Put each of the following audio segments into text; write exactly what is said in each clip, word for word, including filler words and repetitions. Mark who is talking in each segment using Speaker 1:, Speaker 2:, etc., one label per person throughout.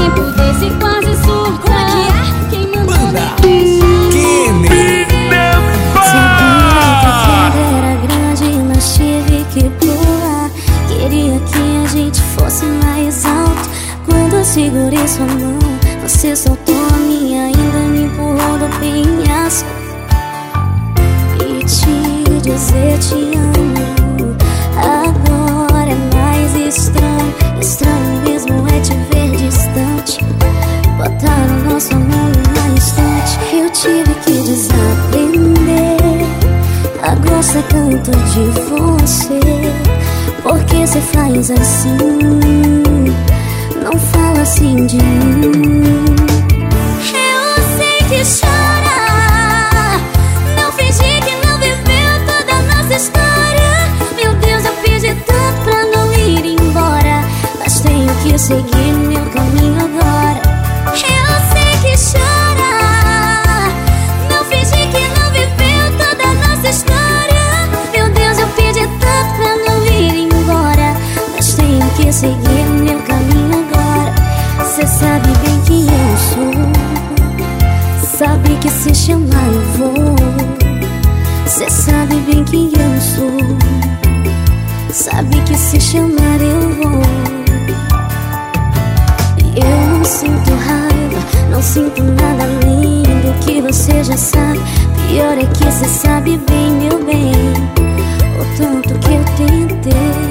Speaker 1: tempo desse quase surta.
Speaker 2: Como é que é?
Speaker 1: Quem mandou
Speaker 3: Banda
Speaker 1: me deixar?
Speaker 3: Kenny.
Speaker 1: Sabia que a queda era grande, mas tive que pular. Queria que a gente fosse mais alto. Quando eu segurei sua mão, você soltou a minha, ainda me empurrou do penhasco. E te dizer te amo agora é mais estranho. Estranho mesmo é te ver distante. Botaram nosso amor numa instante. Eu tive que desaprender a gostar tanto de você. Porque cê faz assim, não fala assim de mim. Eu sei que chora, não fingir que não viveu toda a nossa história. Meu Deus, eu pedi tanto pra não ir embora, mas tenho que seguir meu caminho agora. Eu sei que chora, não fingir que não viveu toda a nossa história. Meu Deus, eu pedi tanto pra não ir embora, mas tenho que seguir meu caminho agora. Cê sabe bem quem eu sou, sabe que se chamar eu vou. Cê sabe bem quem eu sou, sabe que se chamar eu vou. Eu não sinto raiva, não sinto nada além do que você já sabe. Pior é que cê sabe bem, meu bem, o tanto que eu tentei.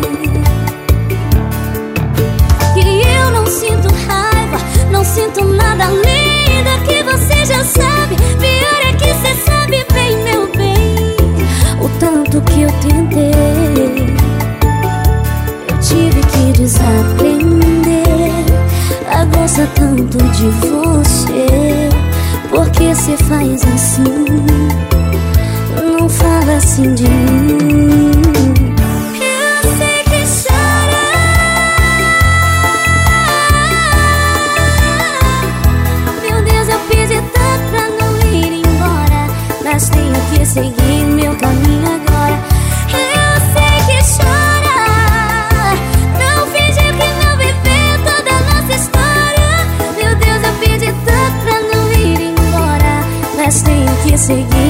Speaker 1: Que eu não sinto raiva, não sinto nada além do que você já sabe. Pior é que cê sabe bem, meu bem, o tanto que eu tentei. Eu tive que desaprender a gostar tanto de você. Porque cê faz assim, não fala assim de mim. Eu sei que chora, meu Deus, eu pedi tanto pra não ir embora, mas tenho que seguir meu caminho agora. Eu sei que chora, não fingir que não viveu toda a nossa história. Meu Deus, eu pedi tanto pra não ir embora, mas tenho que seguir